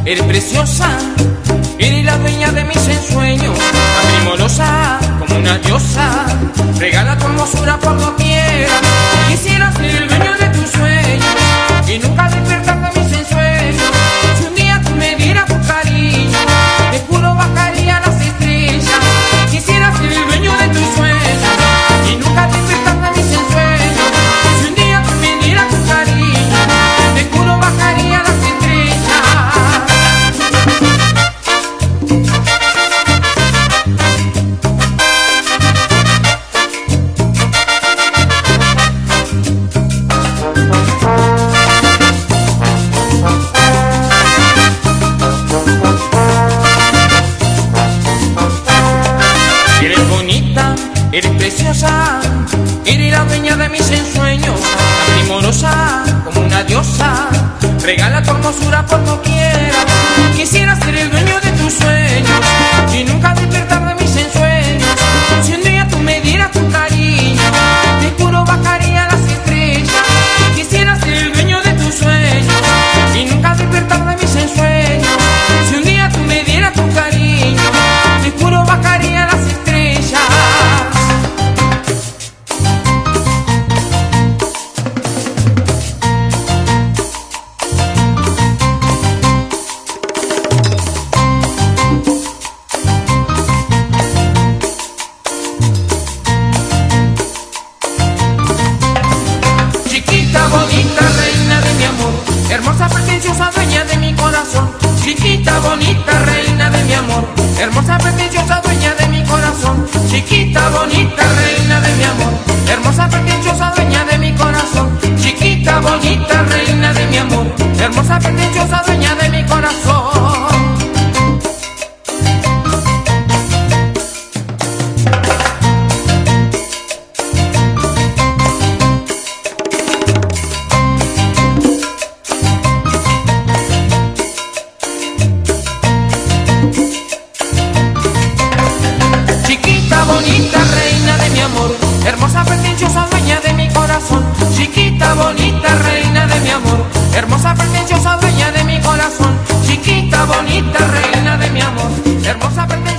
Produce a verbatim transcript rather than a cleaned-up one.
eres preciosa, eres la dueña de mis ensueños, tan primorosa como una diosa, regala tu hermosura por doquiera. Quisiera ser el dueño de tus sueños y nunca despertar de mis ensueños. Si un día tú me dieras tu cariño, te juro bajaría las estrellas. Quisiera ser el dueño de tus sueños y nunca despertar de mis ensueños. Si un día tú me dieras tu cariño, te juro bajaría las estrellas. Eres preciosa, eres la dueña de mis ensueños, tan primorosa como una diosa, regala tu hermosura por doquiera. Quisiera ser el dueño de tus sueños y nunca despertar de mis ensueños. Si un día tú me dieras tu cariño, te juro bajaría las estrellas. Quisiera ser el dueño de tus sueños y nunca despertar de mis ensueños. Si un día tú me dieras tu cariño, te juro bajaría las estrellas. Chiquita, bonita, reina de mi amor, hermosa, pretenciosa, dueña de mi corazón. Chiquita, bonita, reina de mi amor, hermosa, pretenciosa, dueña de mi corazón. Chiquita, bonita, reina de mi amor, hermosa, pretenciosa, dueña de mi corazón. Chiquita, bonita, reina de mi amor, hermosa, pretenciosa, dueña de mi corazón. Bonita, reina de mi amor, hermosa, pretenciosa, dueña de mi corazón. Chiquita, bonita, reina de mi amor, hermosa, pretenciosa, dueña de mi corazón. Chiquita, bonita, reina de mi amor, hermosa, pretenciosa.